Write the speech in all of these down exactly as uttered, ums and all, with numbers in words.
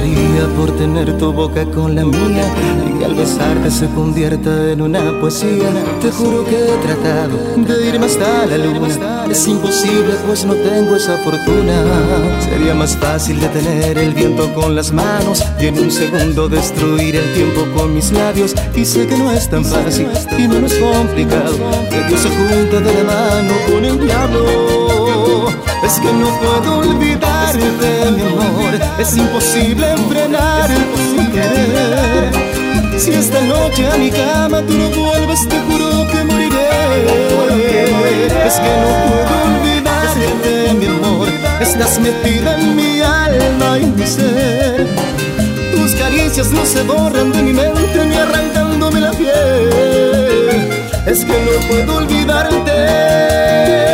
mataría por tener tu boca con la mía y que al besarte se convierta en una poesía. Te juro que he tratado de irme hasta la luna. Es imposible pues no tengo esa fortuna. Sería más fácil detener el viento con las manos y en un segundo destruir el tiempo con mis labios. Y sé que no es tan fácil y no es complicado que Dios se junte de la mano con el diablo. Es que no puedo olvidarte, mi amor. Es imposible frenar tu querer. Si esta noche a mi cama tú no vuelves, te juro que moriré. Es que no puedo olvidarte, mi amor. Estás metida en mi alma y mi ser. Tus caricias no se borran de mi mente ni arrancándome la piel. Es que no puedo olvidarte.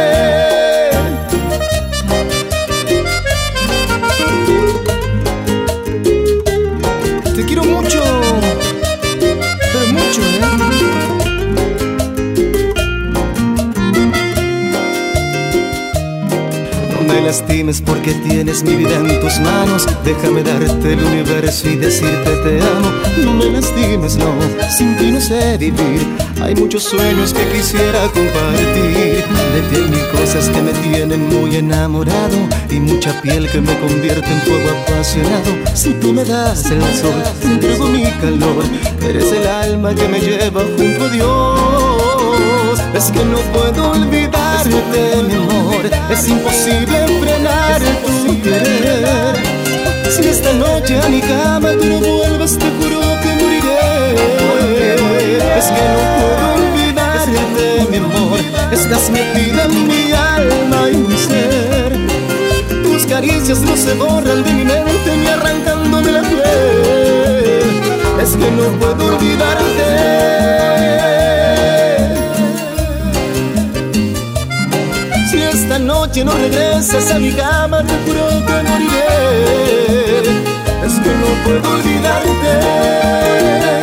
Te quiero mucho, pero mucho, ¿eh? No me lastimes porque tienes mi vida en tus manos. Déjame darte el universo y decirte te amo. No me lastimes, no, sin ti no sé vivir. Hay muchos sueños que quisiera compartir. De ti hay mil cosas que me tienen muy enamorado y mucha piel que me convierte en fuego apasionado. Si tú me das el sol, te entrego mi calor. Eres el alma que me lleva junto a Dios. Es que no puedo olvidarte, mi amor. Es imposible frenar tu querer. Si esta noche a mi cama tú no vuelves, te juro que moriré. Es que no puedo olvidarte, mi amor. Estás metida en mi alma y mi ser. Tus caricias no se borran de mi mente ni arrancándome la piel. Es que no puedo olvidarte. Si esta noche no regresas a mi cama, te juro que moriré. Es que no puedo olvidarte.